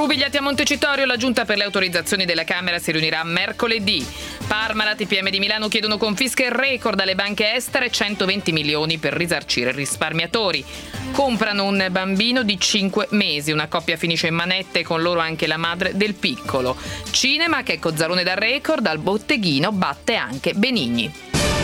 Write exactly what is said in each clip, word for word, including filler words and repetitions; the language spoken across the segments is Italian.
Umiliati a Montecitorio, la giunta per le autorizzazioni della Camera si riunirà mercoledì. Parmalat, i P M di Milano chiedono confische record alle banche estere, centoventi milioni per risarcire risparmiatori. Comprano un bambino di cinque mesi, una coppia finisce in manette, con loro anche la madre del piccolo. Cinema, che Cozzalone da record, al botteghino batte anche Benigni.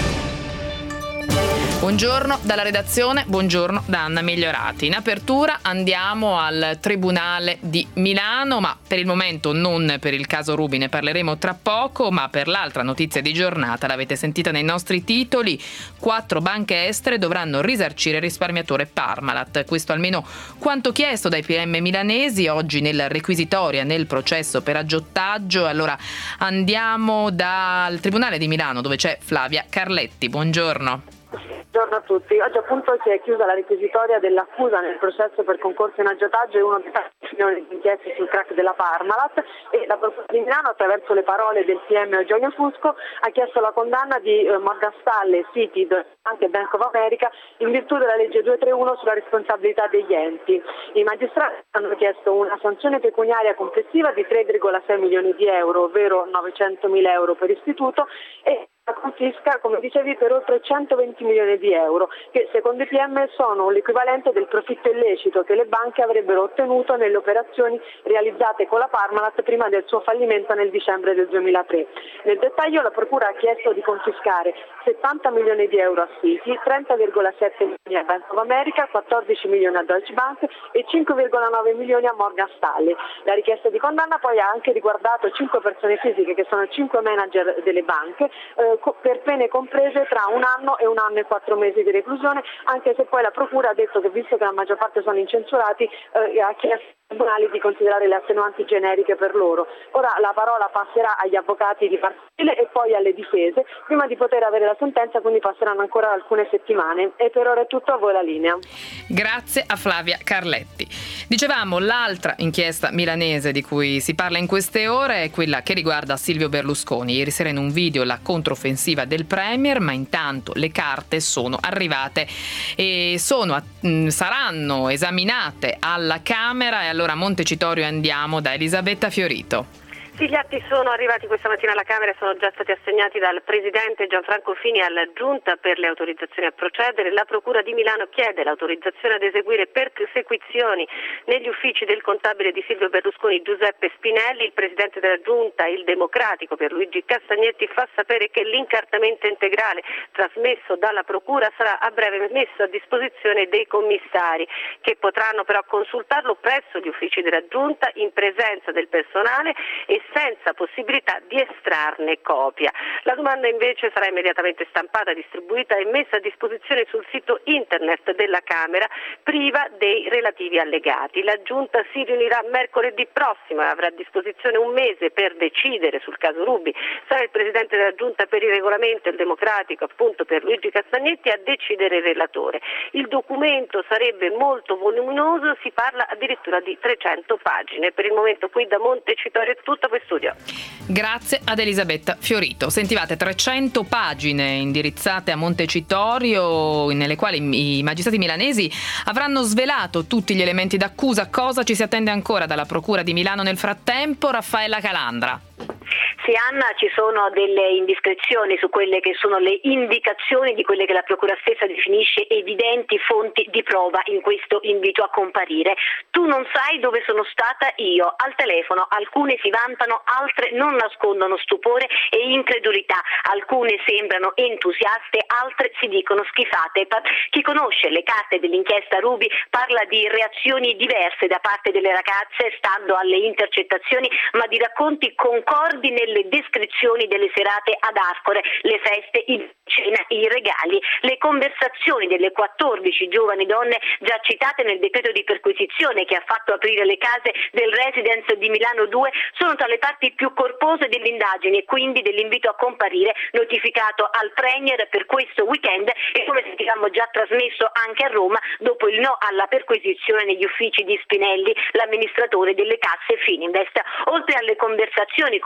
Buongiorno dalla redazione, buongiorno da Anna Migliorati. In apertura andiamo al Tribunale di Milano, ma per il momento non per il caso Ruby, ne parleremo tra poco, ma per l'altra notizia di giornata, l'avete sentita nei nostri titoli, quattro banche estere dovranno risarcire il risparmiatore Parmalat. Questo almeno quanto chiesto dai P M milanesi oggi nel requisitoria, nel processo per aggiotaggio. Allora andiamo dal Tribunale di Milano, dove c'è Flavia Carletti. Buongiorno. Buongiorno a tutti. Oggi appunto si è chiusa la requisitoria dell'accusa nel processo per concorso in aggiotaggio e uno dei tanti milioni di inchieste sul crack della Parmalat, e la Procura di Milano, attraverso le parole del P M Eugenio Fusco, ha chiesto la condanna di eh, Morgan Stanley, Citi, anche Bank of America, in virtù della legge duecentotrentuno sulla responsabilità degli enti. I magistrati hanno chiesto una sanzione pecuniaria complessiva di tre virgola sei milioni di euro, ovvero novecentomila euro per istituto, e la confisca, come dicevi, per oltre centoventi milioni di euro, che secondo i P M sono l'equivalente del profitto illecito che le banche avrebbero ottenuto nelle operazioni realizzate con la Parmalat prima del suo fallimento nel dicembre del duemilatré. Nel dettaglio la Procura ha chiesto di confiscare settanta milioni di euro a Citi, trenta virgola sette milioni a Bank of America, quattordici milioni a Deutsche Bank e cinque virgola nove milioni a Morgan Stanley. La richiesta di condanna poi ha anche riguardato cinque persone fisiche, che sono cinque manager delle banche, eh, per pene comprese tra un anno e un anno e quattro mesi di reclusione, anche se poi la Procura ha detto che, visto che la maggior parte sono incensurati, eh, ha chiesto ai tribunali di considerare le attenuanti generiche per loro. Ora la parola passerà agli avvocati di parte civile e poi alle difese, prima di poter avere la sentenza, quindi passeranno ancora alcune settimane. E per ora è tutto, a voi la linea. Grazie a Flavia Carletti. Dicevamo, l'altra inchiesta milanese di cui si parla in queste ore è quella che riguarda Silvio Berlusconi. Ieri sera in un video la controffensiva del Premier, ma intanto le carte sono arrivate e sono, mh, saranno esaminate alla Camera. E allora a Montecitorio andiamo da Elisabetta Fiorito. Sì, gli atti sono arrivati questa mattina alla Camera e sono già stati assegnati dal Presidente Gianfranco Fini alla Giunta per le autorizzazioni a procedere. La Procura di Milano chiede l'autorizzazione ad eseguire persecuzioni negli uffici del contabile di Silvio Berlusconi, Giuseppe Spinelli. Il Presidente della Giunta, il democratico Pierluigi Castagnetti, fa sapere che l'incartamento integrale trasmesso dalla Procura sarà a breve messo a disposizione dei commissari, che potranno però consultarlo presso gli uffici della Giunta in presenza del personale e senza possibilità di estrarne copia. La domanda invece sarà immediatamente stampata, distribuita e messa a disposizione sul sito internet della Camera, priva dei relativi allegati. La Giunta si riunirà mercoledì prossimo e avrà a disposizione un mese per decidere sul caso Ruby. Sarà il Presidente della Giunta per il regolamento, il democratico appunto Pierluigi Castagnetti, a decidere il relatore. Il documento sarebbe molto voluminoso, si parla addirittura di trecento pagine. Per il momento qui da Montecitorio è tutto. Studio. Grazie ad Elisabetta Fiorito. Sentivate trecento pagine indirizzate a Montecitorio, nelle quali i magistrati milanesi avranno svelato tutti gli elementi d'accusa. Cosa ci si attende ancora dalla Procura di Milano nel frattempo? Raffaella Calandra. Sì, Anna, ci sono delle indiscrezioni su quelle che sono le indicazioni di quelle che la Procura stessa definisce evidenti fonti di prova in questo invito a comparire. Tu non sai dove sono stata io, al telefono. Alcune si vantano, altre non nascondono stupore e incredulità. Alcune sembrano entusiaste, altre si dicono schifate. Chi conosce le carte dell'inchiesta Ruby parla di reazioni diverse da parte delle ragazze, stando alle intercettazioni, ma di racconti concordi nelle descrizioni delle serate ad Arcore, le feste, i cena, i regali, le conversazioni delle quattordici giovani donne già citate nel decreto di perquisizione che ha fatto aprire le case del residence di Milano due sono tra le parti più corpose dell'indagine e quindi dell'invito a comparire notificato al Premier per questo weekend e, come sentivamo, già trasmesso anche a Roma dopo il no alla perquisizione negli uffici di Spinelli, l'amministratore delle casse Fininvest. Oltre alle conversazioni, comprese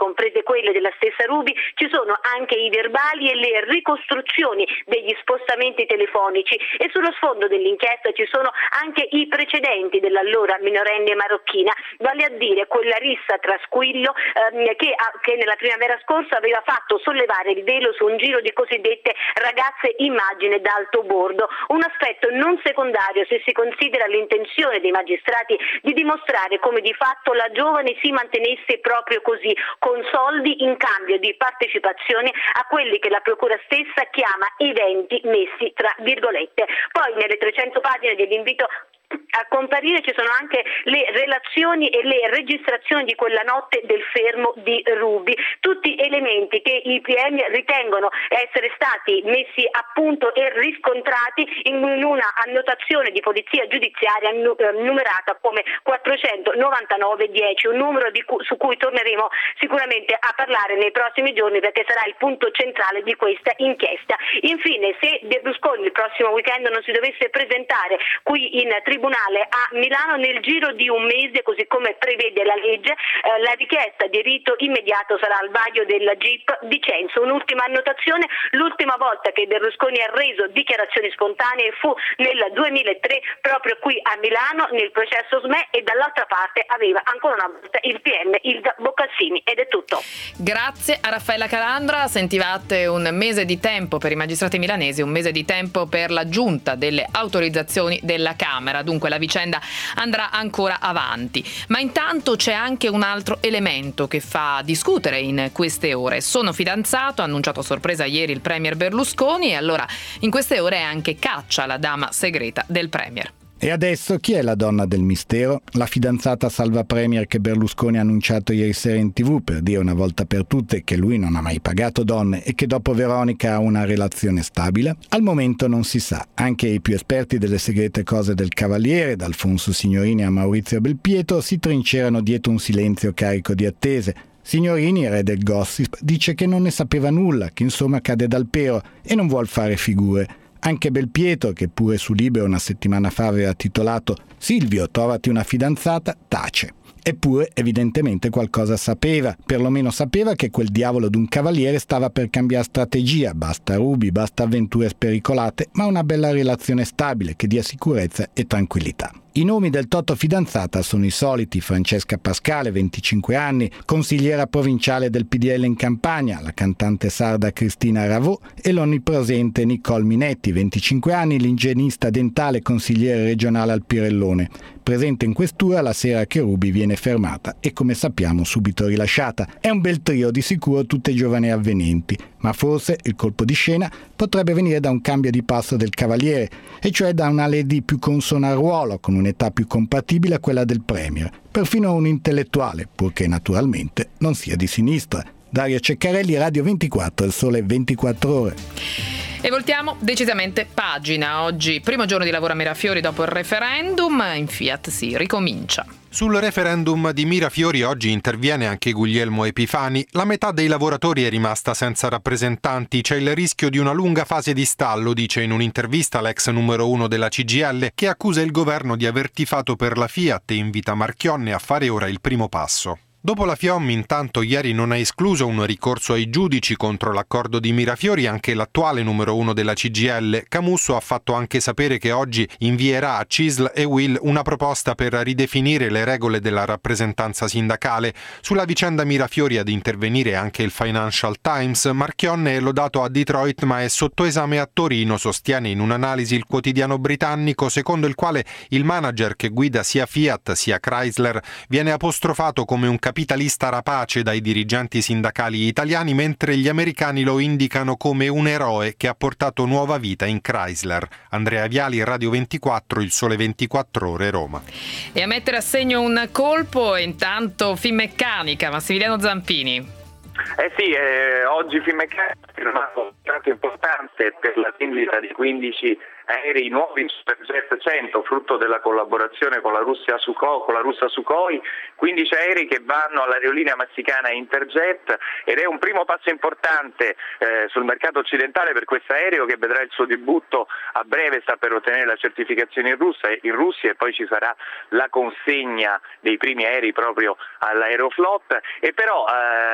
quelle della stessa Ruby, ci sono anche i verbali e le ricostruzioni degli spostamenti telefonici, e sullo sfondo dell'inchiesta ci sono anche i precedenti dell'allora minorenne marocchina, vale a dire quella rissa tra Squillo ehm, che, a, che nella primavera scorsa aveva fatto sollevare il velo su un giro di cosiddette ragazze immagine d'alto bordo, un aspetto non secondario se si considera l'intenzione dei magistrati di dimostrare come di fatto la giovane si mantenesse proprio così, con soldi in cambio di partecipazione a quelli che la procura stessa chiama eventi messi tra virgolette. Poi nelle trecento pagine dell'invito a comparire ci sono anche le relazioni e le registrazioni di quella notte del fermo di Ruby, tutti elementi che i P M ritengono essere stati messi a punto e riscontrati in una annotazione di polizia giudiziaria numerata come quattrocentonovantanove dieci, un numero di cu- su cui torneremo sicuramente a parlare nei prossimi giorni, perché sarà il punto centrale di questa inchiesta. Infine, se Berlusconi il prossimo weekend non si dovesse presentare qui in tribunale a Milano, nel giro di un mese, così come prevede la legge, eh, la richiesta di rito immediato sarà al vaglio della G I P di Censo. Un'ultima annotazione: l'ultima volta che Berlusconi ha reso dichiarazioni spontanee fu nel duemilatré, proprio qui a Milano nel processo S M E, e dall'altra parte aveva ancora una volta il P M Ilda Boccassini. Ed è tutto. Grazie a Raffaella Calandra. Sentivate un mese di tempo per i magistrati milanesi, un mese di tempo per la giunta delle autorizzazioni della Camera. Dunque la vicenda andrà ancora avanti. Ma intanto c'è anche un altro elemento che fa discutere in queste ore. Sono fidanzato, ha annunciato a sorpresa ieri il premier Berlusconi, e allora in queste ore è anche caccia la dama segreta del premier. E adesso chi è la donna del mistero? La fidanzata salva premier che Berlusconi ha annunciato ieri sera in tv per dire una volta per tutte che lui non ha mai pagato donne e che dopo Veronica ha una relazione stabile? Al momento non si sa. Anche i più esperti delle segrete cose del Cavaliere, da Alfonso Signorini a Maurizio Belpietro, si trincerano dietro un silenzio carico di attese. Signorini, re del gossip, dice che non ne sapeva nulla, che insomma cade dal pero e non vuol fare figure. Anche Belpietro, che pure su Libero una settimana fa aveva titolato «Silvio, trovati una fidanzata», tace. Eppure evidentemente qualcosa sapeva, perlomeno sapeva che quel diavolo d'un cavaliere stava per cambiare strategia, basta Ruby, basta avventure spericolate, ma una bella relazione stabile che dia sicurezza e tranquillità. I nomi del Toto fidanzata sono i soliti: Francesca Pascale, venticinque anni, consigliera provinciale del P D L in Campania, la cantante sarda Cristina Ravò e l'onnipresente Nicole Minetti, venticinque anni, l'igienista dentale consigliere regionale al Pirellone, presente in questura la sera che Ruby viene fermata e, come sappiamo, subito rilasciata. È un bel trio, di sicuro tutte giovani e avvenenti, ma forse il colpo di scena potrebbe venire da un cambio di passo del Cavaliere, e cioè da una lady più consona al ruolo, con un'età più compatibile a quella del premier, perfino un intellettuale, purché naturalmente non sia di sinistra. Dario Ceccarelli, Radio ventiquattro, Il Sole ventiquattro Ore. E voltiamo decisamente pagina. Oggi, primo giorno di lavoro a Mirafiori dopo il referendum, in Fiat si ricomincia. Sul referendum di Mirafiori oggi interviene anche Guglielmo Epifani. La metà dei lavoratori è rimasta senza rappresentanti. C'è il rischio di una lunga fase di stallo, dice in un'intervista l'ex numero uno della C G I L, che accusa il governo di aver tifato per la Fiat e invita Marchionne a fare ora il primo passo. Dopo la FIOM, intanto, ieri non ha escluso un ricorso ai giudici contro l'accordo di Mirafiori anche l'attuale numero uno della C G I L. Camusso ha fatto anche sapere che oggi invierà a C I S L e U I L una proposta per ridefinire le regole della rappresentanza sindacale. Sulla vicenda Mirafiori ad intervenire anche il Financial Times. Marchionne è lodato a Detroit ma è sotto esame a Torino, sostiene in un'analisi il quotidiano britannico, secondo il quale il manager che guida sia Fiat sia Chrysler viene apostrofato come un capitalista rapace dai dirigenti sindacali italiani, mentre gli americani lo indicano come un eroe che ha portato nuova vita in Chrysler. Andrea Viali, Radio ventiquattro, Il Sole ventiquattro Ore, Roma. E a mettere a segno un colpo intanto Finmeccanica, Massimiliano Zampini. Eh sì, eh, oggi Finmeccanica ha firmato un contratto importante per la vendita di quindici aerei nuovi Superjet cento, frutto della collaborazione con la Russia Sukhoi, con la russa Sukhoi, quindici aerei che vanno all'aerolinea messicana Interjet, ed è un primo passo importante eh, sul mercato occidentale per questo aereo, che vedrà il suo debutto a breve, sta per ottenere la certificazione in Russia, in Russia e poi ci sarà la consegna dei primi aerei proprio all'Aeroflot. E però eh,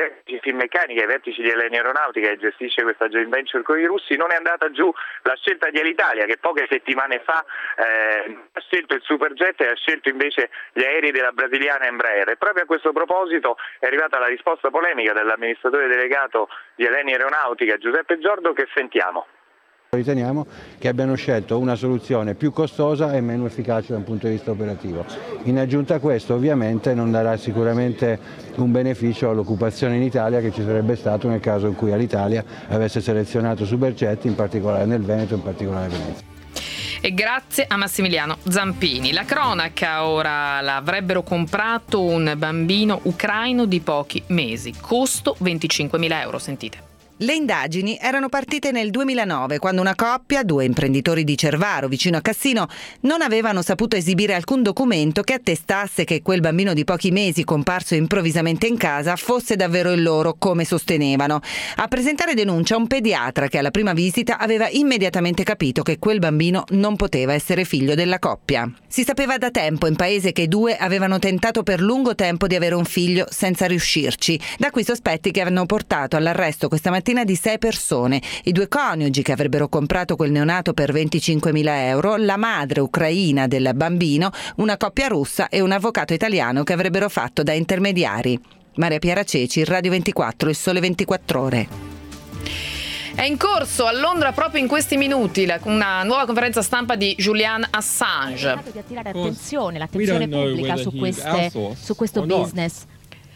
vertici Finmeccanica, ai vertici di Eleni Aeronautica che gestisce questa joint venture con i russi, non è andata giù la scelta di Alitalia, che poche settimane fa eh, ha scelto il Superjet e ha scelto invece gli aerei della brasiliana Embraer. E proprio a questo proposito è arrivata la risposta polemica dell'amministratore delegato di Eleni Aeronautica, Giuseppe Giordo, che sentiamo. Riteniamo che abbiano scelto una soluzione più costosa e meno efficace da un punto di vista operativo. In aggiunta a questo, ovviamente, non darà sicuramente un beneficio all'occupazione in Italia che ci sarebbe stato nel caso in cui Alitalia avesse selezionato Superjet, in particolare nel Veneto, in particolare a Venezia. E grazie a Massimiliano Zampini. La cronaca ora: l'avrebbero comprato un bambino ucraino di pochi mesi, costo venticinquemila euro, sentite. Le indagini erano partite nel duemilanove, quando una coppia, due imprenditori di Cervaro, vicino a Cassino, non avevano saputo esibire alcun documento che attestasse che quel bambino di pochi mesi, comparso improvvisamente in casa, fosse davvero il loro, come sostenevano. A presentare denuncia un pediatra che alla prima visita aveva immediatamente capito che quel bambino non poteva essere figlio della coppia. Si sapeva da tempo in paese che i due avevano tentato per lungo tempo di avere un figlio senza riuscirci. Da qui sospetti che hanno portato all'arresto questa mattina di sei persone, i due coniugi che avrebbero comprato quel neonato per venticinquemila euro, la madre ucraina del bambino, una coppia russa e un avvocato italiano che avrebbero fatto da intermediari. Maria Piera Ceci, Radio ventiquattro, Il Sole ventiquattro Ore. È in corso a Londra proprio in questi minuti la, una nuova conferenza stampa di Julian Assange. Ha di attirare attenzione, l'attenzione pubblica su, queste, su questo business.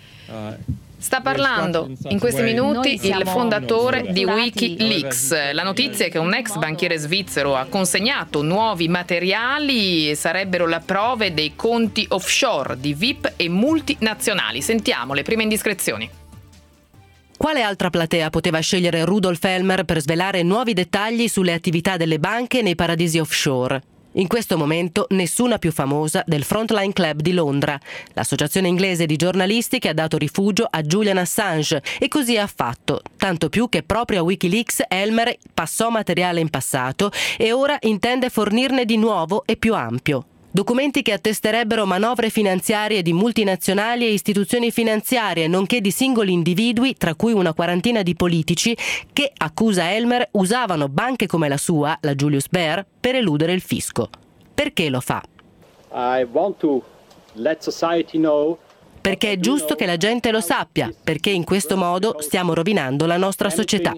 Sta parlando in questi minuti il fondatore di Wikileaks. La notizia è che un ex banchiere svizzero ha consegnato nuovi materiali, sarebbero le prove dei conti offshore di V I P e multinazionali. Sentiamo le prime indiscrezioni. Quale altra platea poteva scegliere Rudolf Elmer per svelare nuovi dettagli sulle attività delle banche nei paradisi offshore? In questo momento nessuna più famosa del Frontline Club di Londra, l'associazione inglese di giornalisti che ha dato rifugio a Julian Assange, e così ha fatto, tanto più che proprio a Wikileaks Elmer passò materiale in passato e ora intende fornirne di nuovo e più ampio. Documenti che attesterebbero manovre finanziarie di multinazionali e istituzioni finanziarie, nonché di singoli individui, tra cui una quarantina di politici, che, accusa Elmer, usavano banche come la sua, la Julius Baer, per eludere il fisco. Perché lo fa? I want to let society know. Perché è giusto che la gente lo sappia, perché in questo modo stiamo rovinando la nostra società.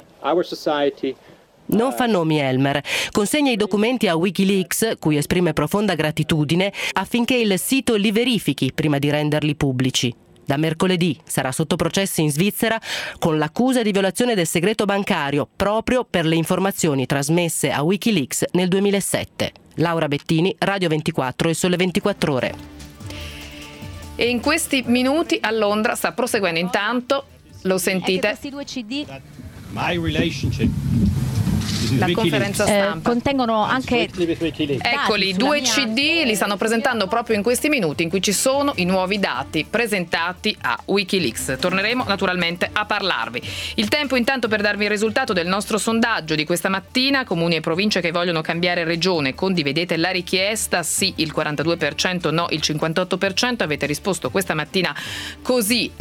Non fa nomi Elmer, consegna i documenti a Wikileaks, cui esprime profonda gratitudine, affinché il sito li verifichi prima di renderli pubblici. Da mercoledì sarà sotto processo in Svizzera con l'accusa di violazione del segreto bancario proprio per le informazioni trasmesse a Wikileaks nel duemilasette. Laura Bettini, Radio ventiquattro e Sole ventiquattro Ore. E in questi minuti a Londra sta proseguendo, intanto lo sentite. Questi due C D My relationship. La conferenza stampa. Eh, contengono anche eccoli, due C D li stanno presentando proprio in questi minuti in cui ci sono i nuovi dati presentati a Wikileaks. Torneremo naturalmente a parlarvi. Il tempo intanto per darvi il risultato del nostro sondaggio di questa mattina. Comuni e province che vogliono cambiare regione, condividete la richiesta, sì il quarantadue per cento, no il cinquantotto per cento. Avete risposto questa mattina così.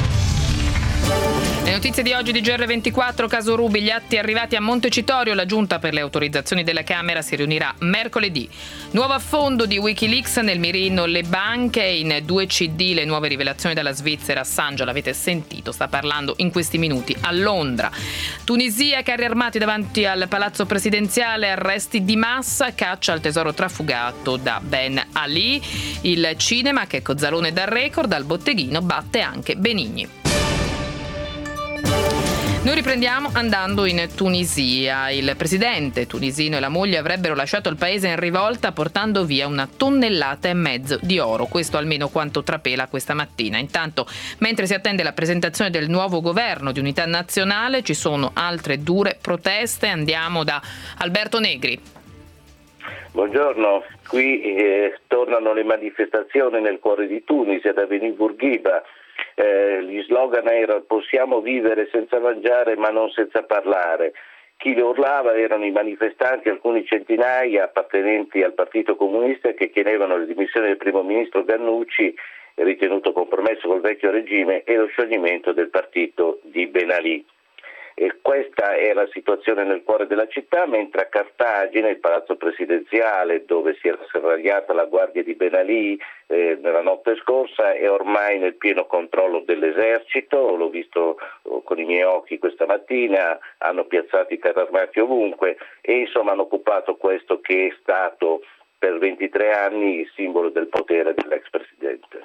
Le notizie di oggi di G R ventiquattro, caso Ruby, gli atti arrivati a Montecitorio, la giunta per le autorizzazioni della Camera si riunirà mercoledì. Nuovo affondo di Wikileaks nel mirino le banche, in due C D le nuove rivelazioni dalla Svizzera. Assange, l'avete sentito, sta parlando in questi minuti a Londra. Tunisia, carri armati davanti al palazzo presidenziale, arresti di massa, caccia al tesoro trafugato da Ben Ali. Il cinema, che Cozzalone dal record, al botteghino batte anche Benigni. Noi riprendiamo andando in Tunisia. Il presidente tunisino e la moglie avrebbero lasciato il paese in rivolta portando via una tonnellata e mezzo di oro. Questo almeno quanto trapela questa mattina. Intanto, mentre si attende la presentazione del nuovo governo di unità nazionale, ci sono altre dure proteste. Andiamo da Alberto Negri. Buongiorno, qui eh, tornano le manifestazioni nel cuore di Tunisi, ad Avenue Bourguiba. Eh, gli slogan erano: possiamo vivere senza mangiare ma non senza parlare. Chi le urlava erano i manifestanti, alcuni centinaia appartenenti al Partito Comunista, che chiedevano le dimissioni del primo ministro Ghannouchi, ritenuto compromesso col vecchio regime, e lo scioglimento del partito di Ben Ali. E questa è la situazione nel cuore della città, mentre a Cartagine, il palazzo presidenziale dove si era serragliata la guardia di Ben Ali eh, nella notte scorsa, è ormai nel pieno controllo dell'esercito. L'ho visto con i miei occhi questa mattina, hanno piazzato i carri armati ovunque e insomma hanno occupato questo che è stato per ventitré anni il simbolo del potere dell'ex presidente.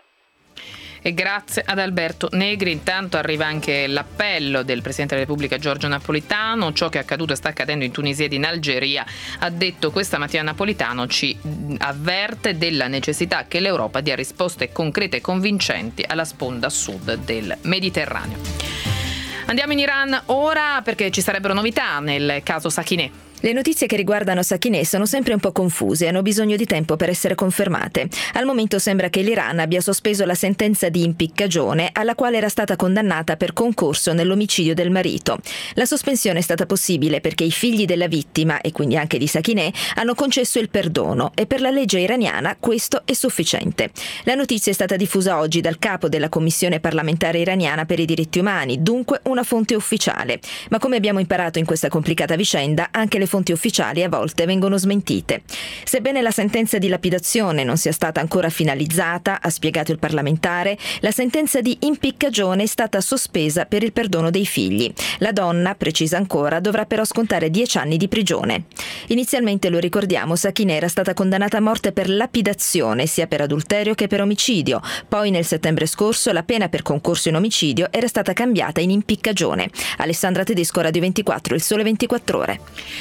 E grazie ad Alberto Negri. Intanto arriva anche l'appello del Presidente della Repubblica Giorgio Napolitano. Ciò che è accaduto e sta accadendo in Tunisia ed in Algeria, ha detto questa mattina Napolitano, ci avverte della necessità che l'Europa dia risposte concrete e convincenti alla sponda sud del Mediterraneo. Andiamo in Iran ora perché ci sarebbero novità nel caso Sakineh. Le notizie che riguardano Sakineh sono sempre un po' confuse e hanno bisogno di tempo per essere confermate. Al momento sembra che l'Iran abbia sospeso la sentenza di impiccagione alla quale era stata condannata per concorso nell'omicidio del marito. La sospensione è stata possibile perché i figli della vittima, e quindi anche di Sakineh, hanno concesso il perdono e per la legge iraniana questo è sufficiente. La notizia è stata diffusa oggi dal capo della Commissione parlamentare iraniana per i diritti umani, dunque una fonte ufficiale. Ma come abbiamo imparato in questa complicata vicenda, anche le fonti ufficiali a volte vengono smentite. Sebbene la sentenza di lapidazione non sia stata ancora finalizzata, ha spiegato il parlamentare, la sentenza di impiccagione è stata sospesa per il perdono dei figli. La donna, precisa ancora, dovrà però scontare dieci anni di prigione. Inizialmente, lo ricordiamo, Sakineh era stata condannata a morte per lapidazione, sia per adulterio che per omicidio. Poi nel settembre scorso la pena per concorso in omicidio era stata cambiata in impiccagione. Alessandra Tedesco, Radio ventiquattro, Il Sole ventiquattro Ore.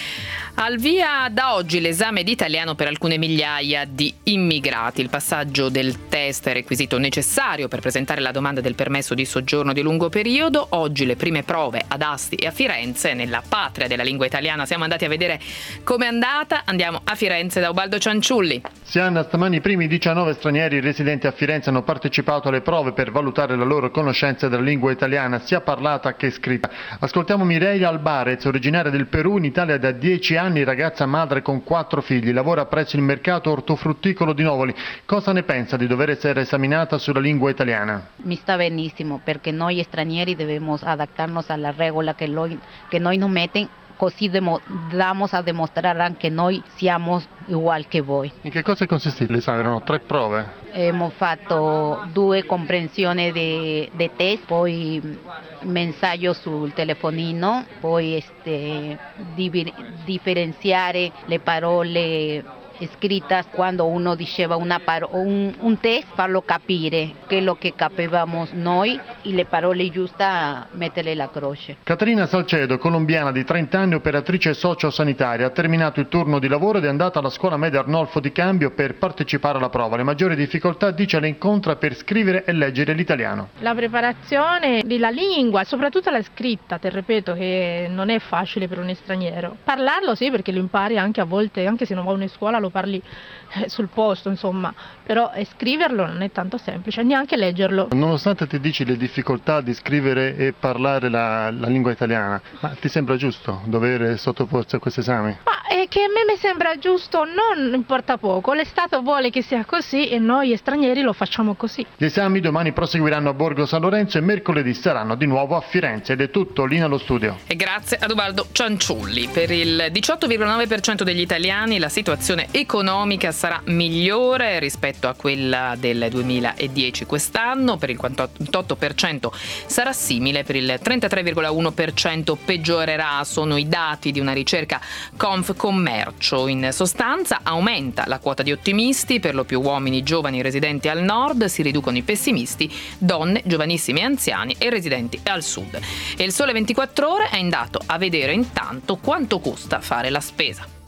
Al via da oggi l'esame di italiano per alcune migliaia di immigrati. Il passaggio del test è requisito necessario per presentare la domanda del permesso di soggiorno di lungo periodo. Oggi le prime prove ad Asti e a Firenze, nella patria della lingua italiana. Siamo andati a vedere com'è andata. Andiamo a Firenze da Ubaldo Cianciulli. Siano stamani i primi diciannove stranieri residenti a Firenze hanno partecipato alle prove per valutare la loro conoscenza della lingua italiana, sia parlata che scritta. Ascoltiamo Mireia Albarez, originaria del Perù, in Italia da dieci anni, ragazza madre con quattro figli, lavora presso il mercato ortofrutticolo di Novoli. Cosa ne pensa di dover essere esaminata sulla lingua italiana? Mi sta benissimo, perché noi stranieri dobbiamo adattarnos alla regola che noi, che noi non meten, così demo, damos a dimostrare anche noi siamo uguali che voi. In che cosa consiste l'esame? Erano tre prove? Abbiamo fatto due comprensioni di, di test, poi messaggio sul telefonino, poi este, di, differenziare le parole scritte quando uno diceva una paro- un, un test, farlo capire quello che capivamo noi e le parole giuste metterle la croce. Caterina Salcedo, colombiana di trenta anni, operatrice sociosanitaria, ha terminato il turno di lavoro ed è andata alla scuola media Arnolfo di Cambio per partecipare alla prova. Le maggiori difficoltà, dice, le incontra per scrivere e leggere l'italiano. La preparazione della lingua, soprattutto la scritta, te ripeto che non è facile per un straniero. Parlarlo sì, perché lo impari anche a volte, anche se non vai in scuola lo parli eh, sul posto, insomma, però eh, scriverlo non è tanto semplice, neanche leggerlo. Nonostante ti dici le difficoltà di scrivere e parlare la, la lingua italiana, ma ti sembra giusto dover sottoporsi a questo esame? Ma è che a me mi sembra giusto, non importa poco, l'Estato vuole che sia così e noi stranieri lo facciamo così. Gli esami domani proseguiranno a Borgo San Lorenzo e mercoledì saranno di nuovo a Firenze. Ed è tutto, lì nello studio. E grazie ad Ubaldo Cianciulli. Per il diciotto virgola nove per cento degli italiani la situazione economica sarà migliore rispetto a quella del duemiladieci quest'anno, per il quarantotto per cento sarà simile, per il trentatré virgola uno per cento peggiorerà. Sono i dati di una ricerca Confcommercio. In sostanza aumenta la quota di ottimisti, per lo più uomini giovani residenti al nord, si riducono i pessimisti, donne, giovanissimi e anziani e residenti al sud. E il Sole ventiquattro Ore è andato a vedere intanto quanto costa fare la spesa.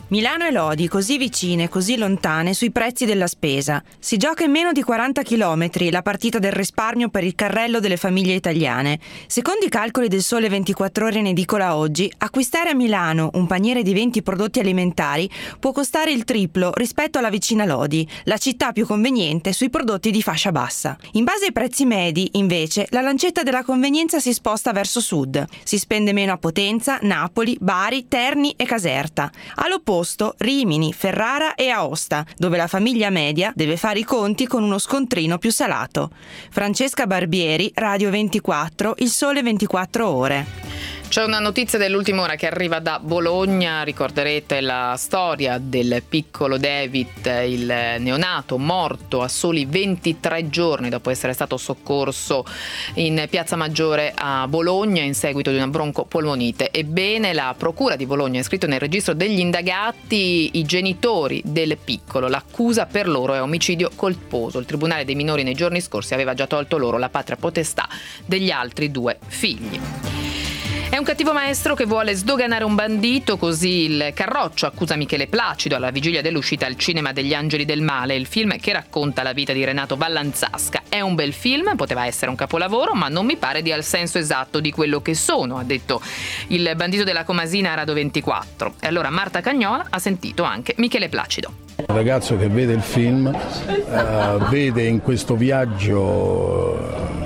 Milano e Lodi, così vicine, così lontane sui prezzi della spesa. Si gioca in meno di quaranta chilometri la partita del risparmio per il carrello delle famiglie italiane. Secondo i calcoli del Sole ventiquattro Ore in edicola oggi, acquistare a Milano un paniere di venti prodotti alimentari può costare il triplo rispetto alla vicina Lodi, la città più conveniente sui prodotti di fascia bassa. In base ai prezzi medi, invece, la lancetta della convenienza si sposta verso sud. Si spende meno a Potenza, Napoli, Bari, Terni e Caserta. All'opposto Rimini, Ferrara e Aosta, dove la famiglia media deve fare i conti con uno scontrino più salato. Francesca Barbieri, Radio ventiquattro, Il Sole ventiquattro Ore. C'è una notizia dell'ultima ora che arriva da Bologna. Ricorderete la storia del piccolo David, il neonato morto a soli ventitré giorni dopo essere stato soccorso in Piazza Maggiore a Bologna in seguito di una broncopolmonite. Ebbene, la Procura di Bologna ha iscritto nel registro degli indagati i genitori del piccolo. L'accusa per loro è omicidio colposo. Il Tribunale dei minori nei giorni scorsi aveva già tolto loro la patria potestà degli altri due figli. È un cattivo maestro che vuole sdoganare un bandito, così il Carroccio accusa Michele Placido alla vigilia dell'uscita al cinema degli Angeli del Male, il film che racconta la vita di Renato Vallanzasca. È un bel film, poteva essere un capolavoro, ma non mi pare dia il senso esatto di quello che sono, ha detto il bandito della Comasina a Radio ventiquattro. E allora Marta Cagnola ha sentito anche Michele Placido. Un ragazzo che vede il film, uh, vede in questo viaggio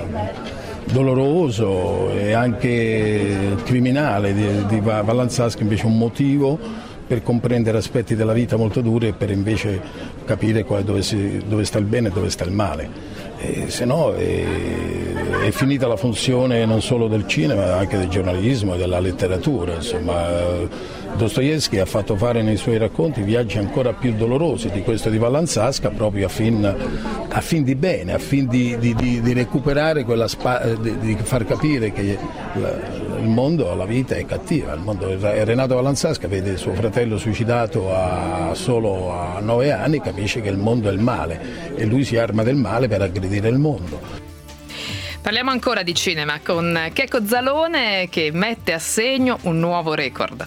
doloroso e anche criminale di, di Vallanzasca invece un motivo per comprendere aspetti della vita molto duri e per invece capire qua dove, si, dove sta il bene e dove sta il male. E se no è, è finita la funzione non solo del cinema ma anche del giornalismo e della letteratura. Insomma, Dostoevskij ha fatto fare nei suoi racconti viaggi ancora più dolorosi di questo di Vallanzasca proprio a fin, a fin di bene, a fin di, di, di, di recuperare quella spa, di, di far capire che la, il mondo, la vita è cattiva. Il mondo, Renato Vallanzasca vede suo fratello suicidato a, solo a nove anni, capisce che il mondo è il male e lui si arma del male per aggredire il mondo. Parliamo ancora di cinema con Checco Zalone che mette a segno un nuovo record.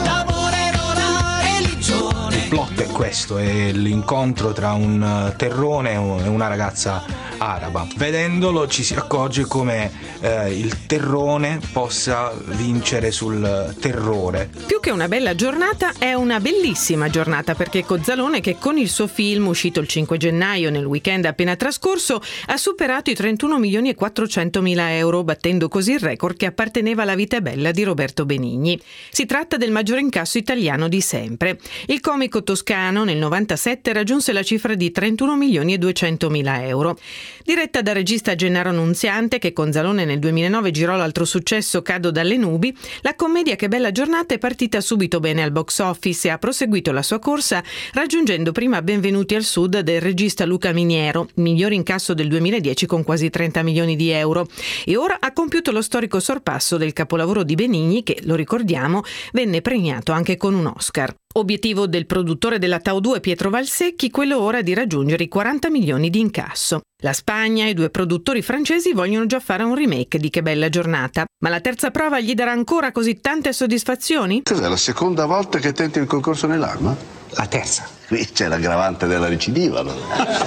Il plot è questo, è l'incontro tra un terrone e una ragazza araba. Vedendolo ci si accorge come eh, il terrone possa vincere sul terrore. Più che una bella giornata è una bellissima giornata perché Cozzalone, che con il suo film uscito il cinque gennaio nel weekend appena trascorso ha superato i trentuno milioni e quattrocentomila euro, battendo così il record che apparteneva alla Vita è bella di Roberto Benigni. Si tratta del maggiore incasso italiano di sempre. Il comico toscano nel novantasette raggiunse la cifra di trentuno milioni e duecentomila euro. Diretta dal regista Gennaro Nunziante, che con Zalone nel duemilanove girò l'altro successo Cado dalle nubi, la commedia Che bella giornata è partita subito bene al box office e ha proseguito la sua corsa raggiungendo prima Benvenuti al Sud del regista Luca Miniero, miglior incasso del duemiladieci con quasi trenta milioni di euro, e ora ha compiuto lo storico sorpasso del capolavoro di Benigni che, lo ricordiamo, venne premiato anche con un Oscar. Obiettivo del produttore della Tau due Pietro Valsecchi, quello ora di raggiungere i quaranta milioni di incasso. La Spagna e i due produttori francesi vogliono già fare un remake di Che bella giornata, ma la terza prova gli darà ancora così tante soddisfazioni? Cos'è, la seconda volta che tenti il concorso nell'arma? La terza. Qui c'è l'aggravante della recidiva. No?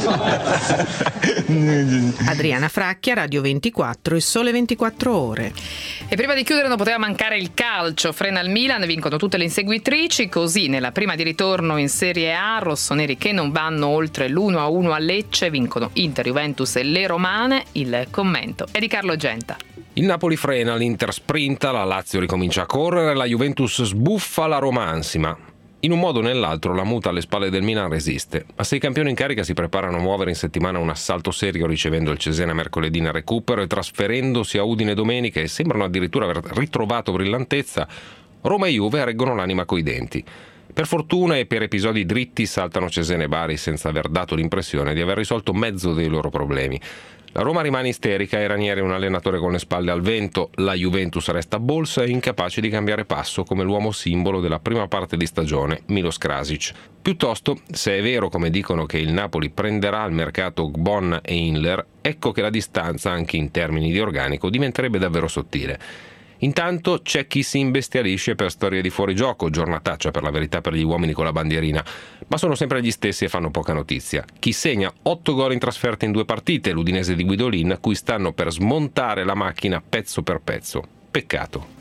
Adriana Fracchia, Radio ventiquattro, Il Sole ventiquattro Ore. E prima di chiudere non poteva mancare il calcio. Frena il Milan, vincono tutte le inseguitrici, così nella prima di ritorno in Serie A, rossoneri che non vanno oltre l'uno a uno a Lecce, vincono Inter, Juventus e le Romane. Il commento è di Carlo Genta. Il Napoli frena, l'Inter sprinta, la Lazio ricomincia a correre, la Juventus sbuffa, la Roma ansima. In un modo o nell'altro la muta alle spalle del Milan resiste, ma se i campioni in carica si preparano a muovere in settimana un assalto serio ricevendo il Cesena mercoledì nel recupero e trasferendosi a Udine domenica e sembrano addirittura aver ritrovato brillantezza, Roma e Juve reggono l'anima coi denti. Per fortuna e per episodi dritti saltano Cesena e Bari senza aver dato l'impressione di aver risolto mezzo dei loro problemi. La Roma rimane isterica e Ranieri è un allenatore con le spalle al vento, la Juventus resta bolsa e incapace di cambiare passo come l'uomo simbolo della prima parte di stagione, Milos Krasic. Piuttosto, se è vero come dicono che il Napoli prenderà al mercato Gbon e Inler, ecco che la distanza, anche in termini di organico, diventerebbe davvero sottile. Intanto c'è chi si imbestialisce per storie di fuorigioco, giornataccia per la verità per gli uomini con la bandierina, ma sono sempre gli stessi e fanno poca notizia. Chi segna otto gol in trasferta in due partite, l'Udinese di Guidolin, a cui stanno per smontare la macchina pezzo per pezzo. Peccato.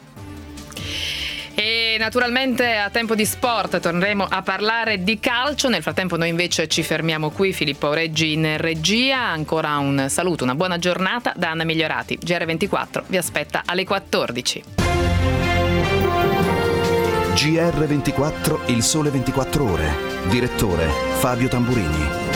E naturalmente a tempo di sport torneremo a parlare di calcio. Nel frattempo noi invece ci fermiamo qui. Filippo Reggi in regia. Ancora un saluto, una buona giornata da Anna Migliorati. G R ventiquattro vi aspetta alle quattordici. G R ventiquattro, il sole ventiquattro ore. Direttore Fabio Tamburini.